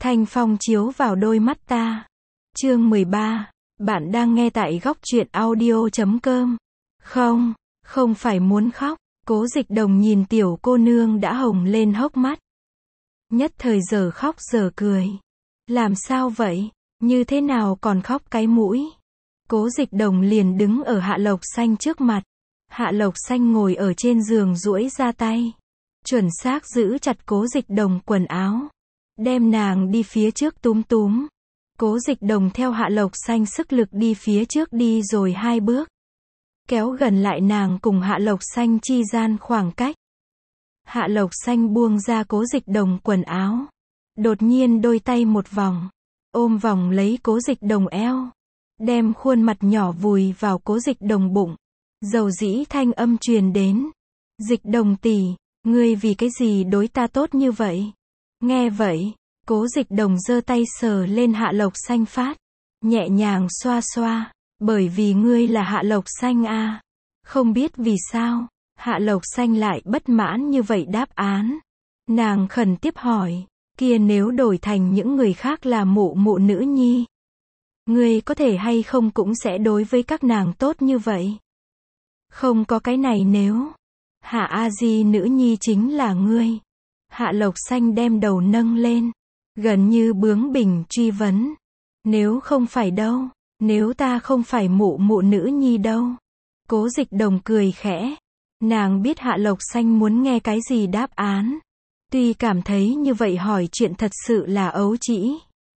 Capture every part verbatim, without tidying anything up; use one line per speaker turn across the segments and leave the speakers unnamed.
Thanh phong chiếu vào đôi mắt ta. Chương mười ba. Bạn đang nghe tại góc truyện audio chấm com. Không, không phải muốn khóc. Cố Dịch Đồng nhìn tiểu cô nương đã hồng lên hốc mắt. Nhất thời giờ khóc giờ cười. Làm sao vậy? Như thế nào còn khóc cái mũi? Cố Dịch Đồng liền đứng ở Hạ Lộc Xanh trước mặt. Hạ Lộc Xanh ngồi ở trên giường duỗi ra tay. Chuẩn xác giữ chặt Cố Dịch Đồng quần áo. Đem nàng đi phía trước túm túm. Cố Dịch Đồng theo Hạ Lộc Xanh sức lực đi phía trước đi rồi hai bước. Kéo gần lại nàng cùng Hạ Lộc Xanh chi gian khoảng cách. Hạ Lộc Xanh buông ra Cố Dịch Đồng quần áo. Đột nhiên đôi tay một vòng. Ôm vòng lấy Cố Dịch Đồng eo. Đem khuôn mặt nhỏ vùi vào Cố Dịch Đồng bụng. Dầu dĩ thanh âm truyền đến. Dịch Đồng tỷ, ngươi vì cái gì đối ta tốt như vậy? Nghe vậy, Cố Dịch Đồng giơ tay sờ lên Hạ Lộc Xanh phát. Nhẹ nhàng xoa xoa. Bởi vì ngươi là Hạ Lộc Xanh a. Không biết vì sao, Hạ Lộc Xanh lại bất mãn như vậy đáp án. Nàng khẩn tiếp hỏi, kia nếu đổi thành những người khác là mụ mụ nữ nhi, ngươi có thể hay không cũng sẽ đối với các nàng tốt như vậy? Không có cái này nếu. Hạ A Di nữ nhi chính là ngươi. Hạ Lộc Xanh đem đầu nâng lên, gần như bướng bỉnh truy vấn. Nếu không phải đâu, nếu ta không phải mụ mụ nữ nhi đâu. Cố Dịch Đồng cười khẽ. Nàng biết Hạ Lộc Xanh muốn nghe cái gì đáp án. Tuy cảm thấy như vậy hỏi chuyện thật sự là ấu trĩ.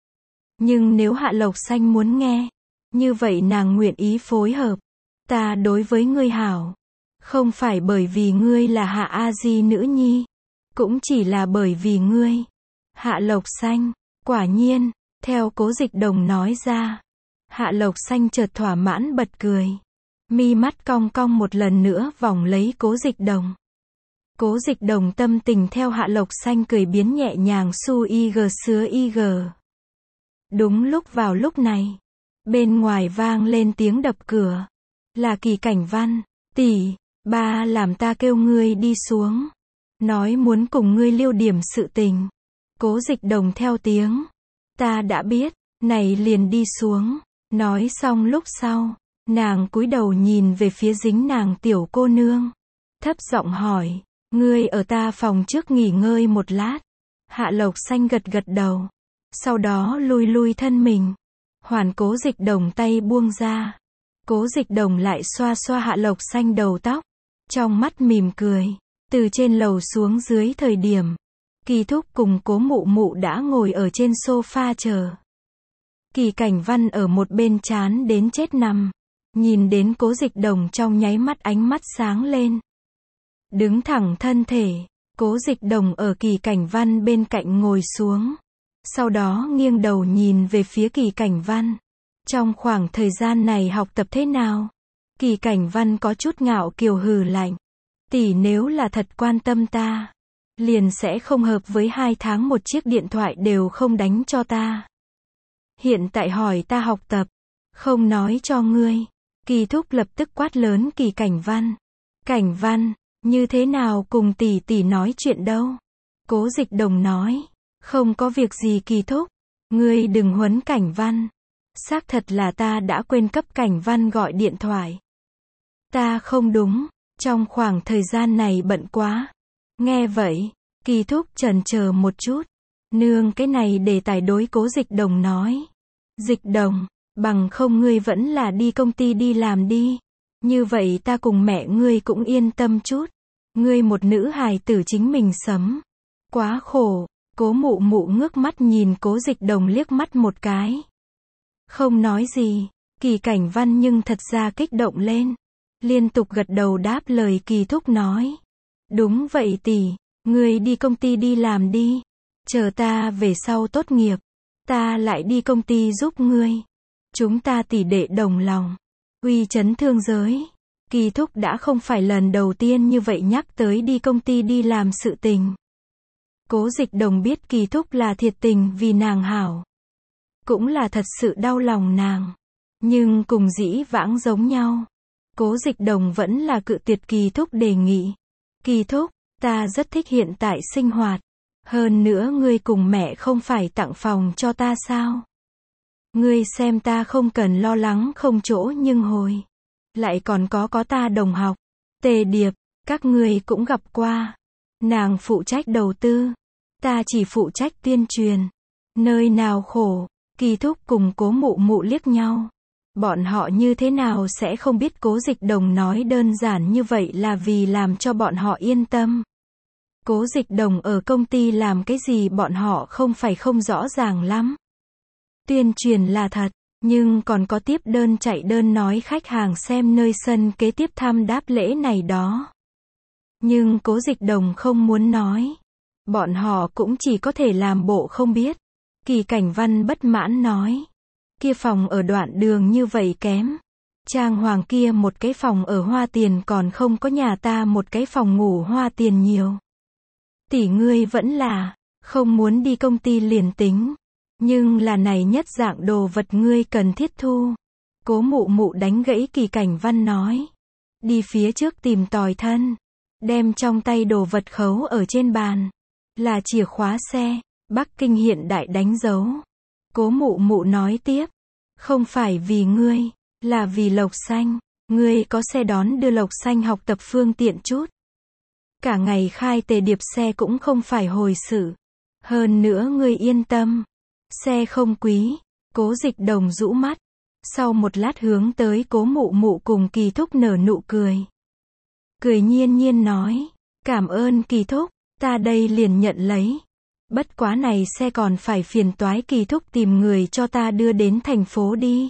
Nhưng nếu Hạ Lộc Xanh muốn nghe, như vậy nàng nguyện ý phối hợp. Ta đối với ngươi hảo. Không phải bởi vì ngươi là Hạ A Di nữ nhi. Cũng chỉ là bởi vì ngươi. Hạ Lộc Xanh, quả nhiên, theo Cố Dịch Đồng nói ra. Hạ Lộc Xanh chợt thỏa mãn bật cười. Mi mắt cong cong một lần nữa vòng lấy Cố Dịch Đồng. Cố Dịch Đồng tâm tình theo Hạ Lộc Xanh cười biến nhẹ nhàng su y g sứa y g. Đúng lúc vào lúc này, bên ngoài vang lên tiếng đập cửa. Là Kỳ Cảnh Văn. Tỷ, ba làm ta kêu ngươi đi xuống. Nói muốn cùng ngươi liêu điểm sự tình. Cố Dịch Đồng theo tiếng. Ta đã biết, này liền đi xuống. Nói xong lúc sau, nàng cúi đầu nhìn về phía dính nàng tiểu cô nương. Thấp giọng hỏi, ngươi ở ta phòng trước nghỉ ngơi một lát. Hạ Lộc Xanh gật gật đầu. Sau đó lui lui thân mình. Hoàn Cố Dịch Đồng tay buông ra. Cố Dịch Đồng lại xoa xoa Hạ Lộc Xanh đầu tóc. Trong mắt mỉm cười. Từ trên lầu xuống dưới thời điểm, Kỳ Thúc cùng Cố mụ mụ đã ngồi ở trên sofa chờ. Kỳ Cảnh Văn ở một bên chán đến chết nằm. Nhìn đến Cố Dịch Đồng trong nháy mắt ánh mắt sáng lên. Đứng thẳng thân thể, Cố Dịch Đồng ở Kỳ Cảnh Văn bên cạnh ngồi xuống. Sau đó nghiêng đầu nhìn về phía Kỳ Cảnh Văn. Trong khoảng thời gian này học tập thế nào? Kỳ Cảnh Văn có chút ngạo kiều hừ lạnh. Tỷ nếu là thật quan tâm ta, liền sẽ không hợp với hai tháng một chiếc điện thoại đều không đánh cho ta. Hiện tại hỏi ta học tập, không nói cho ngươi. Kỳ Thúc lập tức quát lớn Kỳ Cảnh Văn. Cảnh Văn, như thế nào cùng tỷ tỷ nói chuyện đâu? Cố Dịch Đồng nói, không có việc gì Kỳ Thúc, ngươi đừng huấn Cảnh Văn. Xác thật là ta đã quên cấp Cảnh Văn gọi điện thoại. Ta không đúng, trong khoảng thời gian này bận quá. Nghe vậy, Kỳ Thúc chần chờ một chút. Nương cái này để tài đối Cố Dịch Đồng nói. Dịch Đồng, bằng không ngươi vẫn là đi công ty đi làm đi. Như vậy ta cùng mẹ ngươi cũng yên tâm chút. Ngươi một nữ hài tử chính mình sấm. Quá khổ. Cố mụ mụ ngước mắt nhìn Cố Dịch Đồng liếc mắt một cái. Không nói gì. Kỳ Cảnh Văn nhưng thật ra kích động lên. Liên tục gật đầu đáp lời Kỳ Thúc nói. Đúng vậy tỷ, ngươi đi công ty đi làm đi. Chờ ta về sau tốt nghiệp, ta lại đi công ty giúp ngươi. Chúng ta tỷ đệ đồng lòng. Uy chấn thương giới. Kỳ Thúc đã không phải lần đầu tiên như vậy nhắc tới đi công ty đi làm sự tình. Cố Dịch Đồng biết Kỳ Thúc là thiệt tình vì nàng hảo. Cũng là thật sự đau lòng nàng. Nhưng cùng dĩ vãng giống nhau. Cố Dịch Đồng vẫn là cự tuyệt Kỳ Thúc đề nghị. Kỳ Thúc, ta rất thích hiện tại sinh hoạt. Hơn nữa ngươi cùng mẹ không phải tặng phòng cho ta sao? Ngươi xem ta không cần lo lắng không chỗ nhưng hồi. Lại còn có có ta đồng học. Tề Điệp, các ngươi cũng gặp qua. Nàng phụ trách đầu tư. Ta chỉ phụ trách tuyên truyền. Nơi nào khổ, Kỳ Thúc cùng Cố Mụ Mụ liếc nhau. Bọn họ như thế nào sẽ không biết Cố Dịch Đồng nói đơn giản như vậy là vì làm cho bọn họ yên tâm. Cố Dịch Đồng ở công ty làm cái gì bọn họ không phải không rõ ràng lắm. Tuyên truyền là thật, nhưng còn có tiếp đơn chạy đơn nói khách hàng xem nơi sân kế tiếp thăm đáp lễ này đó. Nhưng Cố Dịch Đồng không muốn nói. Bọn họ cũng chỉ có thể làm bộ không biết. Kỳ Cảnh Văn bất mãn nói. Kia phòng ở đoạn đường như vậy kém. Trang hoàng kia một cái phòng ở hoa tiền còn không có nhà ta một cái phòng ngủ hoa tiền nhiều. Tỷ ngươi vẫn là, không muốn đi công ty liền tính. Nhưng là này nhất dạng đồ vật ngươi cần thiết thu. Cố Mụ Mụ đánh gãy Kỳ Cảnh Văn nói. Đi phía trước tìm tòi thân. Đem trong tay đồ vật khấu ở trên bàn. Là chìa khóa xe. Bắc Kinh hiện đại đánh dấu. Cố Mụ Mụ nói tiếp. Không phải vì ngươi, là vì Lộc Xanh. Ngươi có xe đón đưa Lộc Xanh học tập phương tiện chút. Cả ngày khai Tề Điệp xe cũng không phải hồi sự. Hơn nữa ngươi yên tâm. Xe không quý. Cố Dịch Đồng rũ mắt. Sau một lát hướng tới Cố Mụ Mụ cùng Kỳ Thúc nở nụ cười. Cười nhiên nhiên nói. Cảm ơn Kỳ Thúc, ta đây liền nhận lấy. Bất quá này xe còn phải phiền toái Kỳ Thúc tìm người cho ta đưa đến thành phố đi.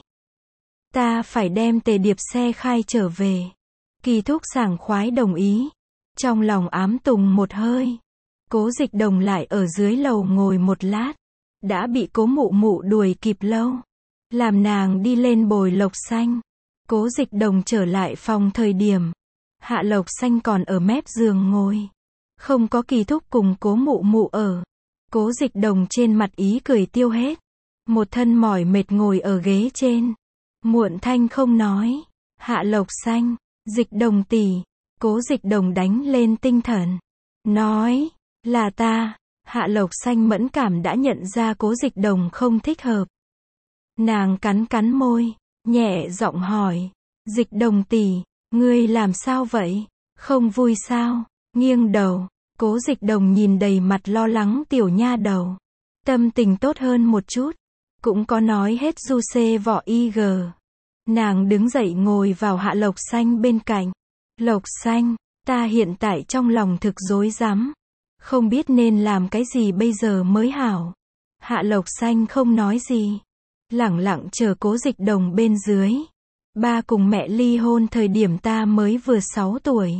Ta phải đem Tề Điệp xe khai trở về. Kỳ Thúc sảng khoái đồng ý. Trong lòng ám tùng một hơi. Cố Dịch Đồng lại ở dưới lầu ngồi một lát. Đã bị Cố Mụ Mụ đuổi kịp lâu. Làm nàng đi lên bồi Lộc Xanh. Cố Dịch Đồng trở lại phòng thời điểm. Hạ Lộc Xanh còn ở mép giường ngồi. Không có Kỳ Thúc cùng Cố Mụ Mụ ở. Cố Dịch Đồng trên mặt ý cười tiêu hết. Một thân mỏi mệt ngồi ở ghế trên. Muộn thanh không nói. Hạ Lộc Xanh, Dịch Đồng tỷ. Cố Dịch Đồng đánh lên tinh thần. Nói, là ta. Hạ Lộc Xanh mẫn cảm đã nhận ra Cố Dịch Đồng không thích hợp. Nàng cắn cắn môi, nhẹ giọng hỏi. Dịch Đồng tỷ, ngươi làm sao vậy? Không vui sao? Nghiêng đầu. Cố Dịch Đồng nhìn đầy mặt lo lắng tiểu nha đầu. Tâm tình tốt hơn một chút. Cũng có nói hết du xê vỏ y gờ. Nàng đứng dậy ngồi vào Hạ Lộc Xanh bên cạnh. Lộc Xanh, ta hiện tại trong lòng thực rối rắm. Không biết nên làm cái gì bây giờ mới hảo. Hạ Lộc Xanh không nói gì. Lẳng lặng chờ Cố Dịch Đồng bên dưới. Ba cùng mẹ ly hôn thời điểm ta mới vừa sáu tuổi.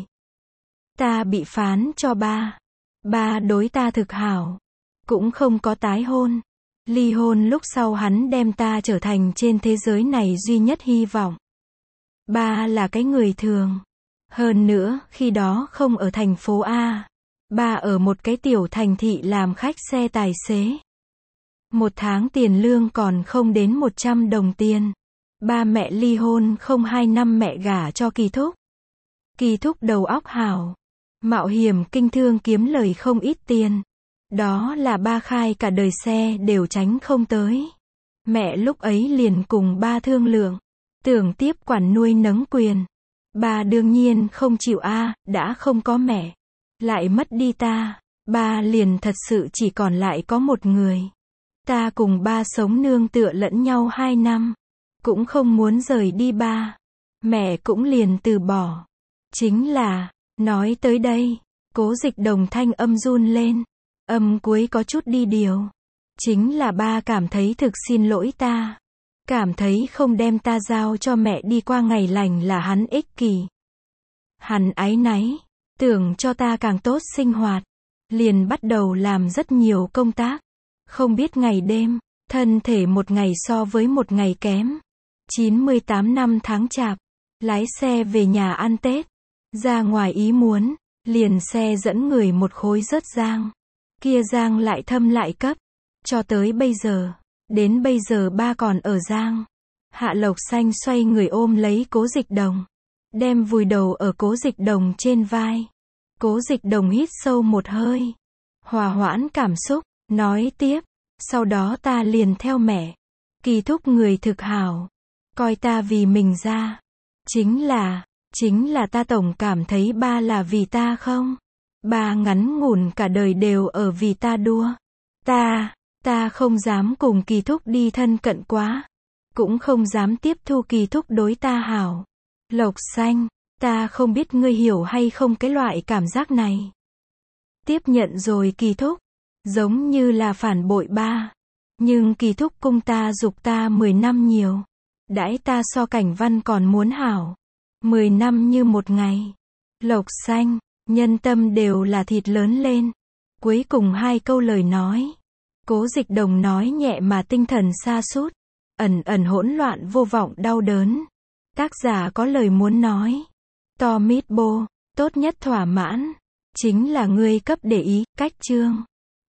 Ta bị phán cho ba. Ba đối ta thực hảo. Cũng không có tái hôn. Ly hôn lúc sau hắn đem ta trở thành trên thế giới này duy nhất hy vọng. Ba là cái người thường. Hơn nữa, khi đó không ở thành phố A. Ba ở một cái tiểu thành thị làm khách xe tài xế. Một tháng tiền lương còn không đến một trăm đồng tiền. Ba mẹ ly hôn không hai năm mẹ gả cho Kỳ Thúc. Kỳ Thúc đầu óc hảo. Mạo hiểm kinh thương kiếm lời không ít tiền. Đó là ba khai cả đời xe đều tránh không tới. Mẹ lúc ấy liền cùng ba thương lượng. Tưởng tiếp quản nuôi nấng quyền. Ba đương nhiên không chịu a, đã không có mẹ. Lại mất đi ta. Ba liền thật sự chỉ còn lại có một người. Ta cùng ba sống nương tựa lẫn nhau hai năm. Cũng không muốn rời đi ba. Mẹ cũng liền từ bỏ. Chính là, nói tới đây, Cố Dịch Đồng thanh âm run lên. Âm cuối có chút đi điều. Chính là ba cảm thấy thực xin lỗi ta. Cảm thấy không đem ta giao cho mẹ đi qua ngày lành là hắn ích kỷ. Hắn áy náy. Tưởng cho ta càng tốt sinh hoạt. Liền bắt đầu làm rất nhiều công tác. Không biết ngày đêm. Thân thể một ngày so với một ngày kém. chín mươi tám năm tháng chạp. Lái xe về nhà ăn Tết. Ra ngoài ý muốn. Liền xe dẫn người một khối rớt giang. Kia giang lại thâm lại cấp. Cho tới bây giờ. Đến bây giờ ba còn ở giang. Hạ Lộc Xanh xoay người ôm lấy Cố Dịch Đồng. Đem vùi đầu ở Cố Dịch Đồng trên vai. Cố Dịch Đồng hít sâu một hơi. Hòa hoãn cảm xúc, nói tiếp. Sau đó ta liền theo mẹ. Kỳ thúc người thực hảo. Coi ta vì mình ra. Chính là, chính là ta tổng cảm thấy ba là vì ta không? Ba ngắn ngủn cả đời đều ở vì ta đua. Ta, ta không dám cùng kỳ thúc đi thân cận quá. Cũng không dám tiếp thu kỳ thúc đối ta hảo. Lộc Xanh, ta không biết ngươi hiểu hay không cái loại cảm giác này. Tiếp nhận rồi kỳ thúc. Giống như là phản bội ba. Nhưng kỳ thúc cung ta giục ta mười năm nhiều. Đãi ta so Cảnh Văn còn muốn hảo. Mười năm như một ngày. Lộc Xanh, nhân tâm đều là thịt lớn lên. Cuối cùng hai câu lời nói. Cố Dịch Đồng nói nhẹ mà tinh thần sa sút, ẩn ẩn hỗn loạn vô vọng đau đớn. Tác giả có lời muốn nói. To mít bô, tốt nhất thỏa mãn. Chính là ngươi cấp để ý, cách chương.